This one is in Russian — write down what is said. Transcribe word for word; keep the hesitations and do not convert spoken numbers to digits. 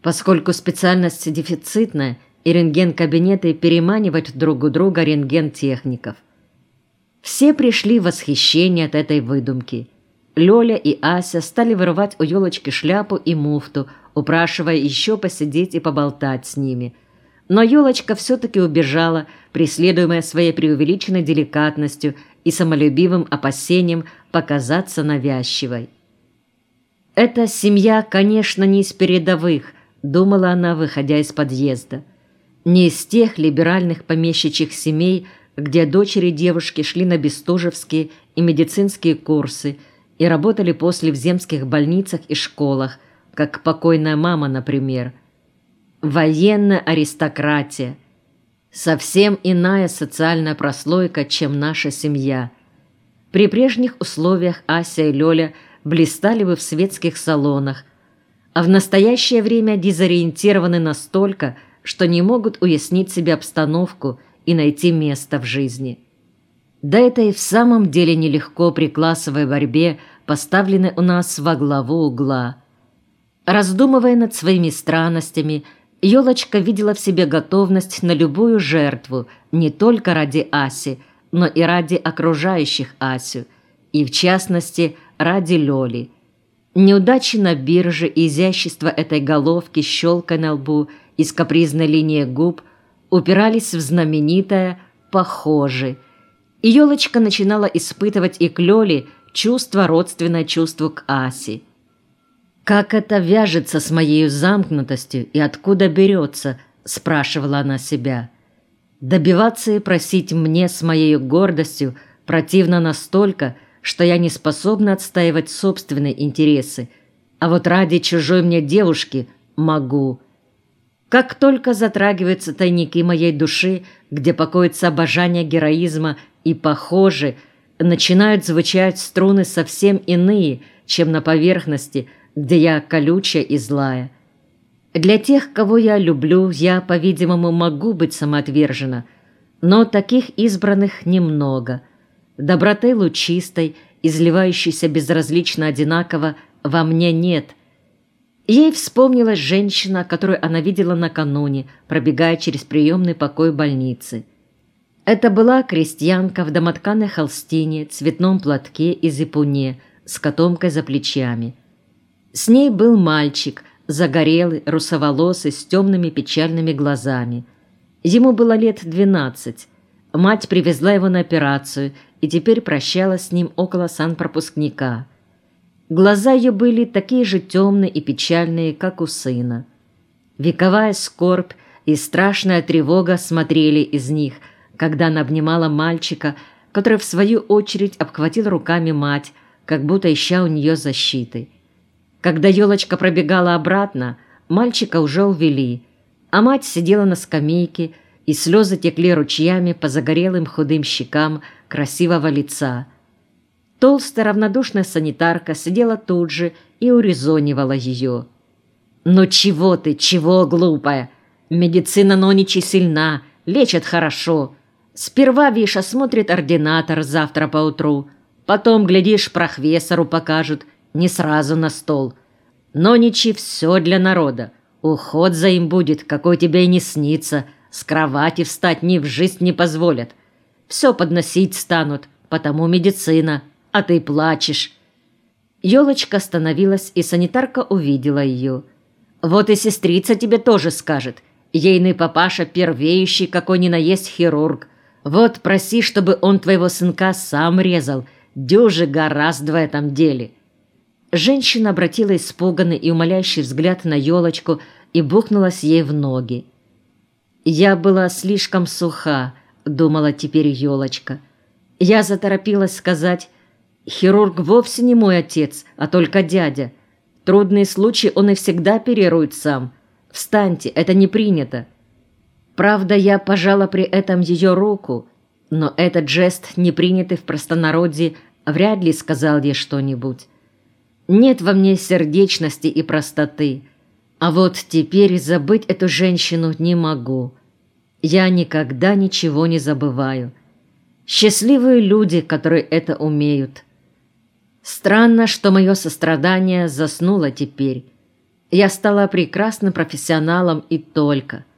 поскольку специальность дефицитная, и рентген-кабинеты переманивают друг у друга рентген-техников. Все пришли в восхищение от этой выдумки. Лёля и Ася стали вырывать у Ёлочки шляпу и муфту, упрашивая еще посидеть и поболтать с ними. Но Ёлочка все-таки убежала, преследуемая своей преувеличенной деликатностью и самолюбивым опасением показаться навязчивой. «Эта семья, конечно, не из передовых», — думала она, выходя из подъезда. «Не из тех либеральных помещичьих семей, где дочери девушки шли на бестужевские и медицинские курсы и работали после в земских больницах и школах, как покойная мама, например. Военная аристократия. Совсем иная социальная прослойка, чем наша семья. При прежних условиях Ася и Лёля блистали бы в светских салонах, а в настоящее время дезориентированы настолько, что не могут уяснить себе обстановку и найти место в жизни. Да это и в самом деле нелегко при классовой борьбе, поставленной у нас во главу угла. Раздумывая над своими странностями, Ёлочка видела в себе готовность на любую жертву, не только ради Аси, но и ради окружающих Асю, и в частности ради Лёли. Неудачи на бирже и изящество этой головки с щелкой на лбу и с капризной линией губ упирались в знаменитое «похоже». И Ёлочка начинала испытывать и к Лёле чувство, родственное чувству к Асе. «Как это вяжется с моей замкнутостью и откуда берется?» – спрашивала она себя. «Добиваться и просить мне с моей гордостью противно настолько, что я не способна отстаивать собственные интересы, а вот ради чужой мне девушки могу. Как только затрагиваются тайники моей души, где покоится обожание героизма и похоже, начинают звучать струны совсем иные, чем на поверхности, где я колючая и злая. Для тех, кого я люблю, я, по-видимому, могу быть самоотвержена, но таких избранных немного. Доброты лучистой, изливающейся безразлично одинаково, во мне нет. Ей вспомнилась женщина, которую она видела накануне, пробегая через приемный покой больницы. Это была крестьянка в домотканой холстине, цветном платке и зипуне, с котомкой за плечами. С ней был мальчик, загорелый, русоволосый, с темными печальными глазами. Ему было лет двенадцать. Мать привезла его на операцию и теперь прощалась с ним около санпропускника. Глаза ее были такие же темные и печальные, как у сына. Вековая скорбь и страшная тревога смотрели из них, когда она обнимала мальчика, который в свою очередь обхватил руками мать, как будто ища у нее защиты. Когда Ёлочка пробегала обратно, мальчика уже увели, а мать сидела на скамейке, и слезы текли ручьями по загорелым худым щекам красивого лица. Толстая равнодушная санитарка сидела тут же и урезонивала ее. «Ну чего ты, чего, глупая? Медицина ноничи сильна, лечат хорошо. Сперва, видишь, осмотрит ординатор завтра поутру, потом, глядишь, прохвесору покажут, не сразу на стол. Ноничи все для народа, уход за им будет, какой тебе и не снится, с кровати встать ни в жизнь не позволят. Все подносить станут, потому медицина, а ты плачешь». Ёлочка остановилась, и санитарка увидела ее. «Вот и сестрица тебе тоже скажет. Ейный папаша первеющий, какой ни на есть хирург. Вот проси, чтобы он твоего сынка сам резал. Дюже гораздо в этом деле». Женщина обратила испуганный и умоляющий взгляд на Ёлочку и бухнулась ей в ноги. «Я была слишком суха», — думала теперь Ёлочка. Я заторопилась сказать: «Хирург вовсе не мой отец, а только дядя. Трудные случаи он и всегда оперирует сам. Встаньте, это не принято». Правда, я пожала при этом ее руку, но этот жест, не принятый в простонародье, вряд ли сказал ей что-нибудь. Нет во мне сердечности и простоты, а вот теперь забыть эту женщину не могу. Я никогда ничего не забываю. Счастливые люди, которые это умеют. Странно, что мое сострадание заснуло теперь. Я стала прекрасным профессионалом и только.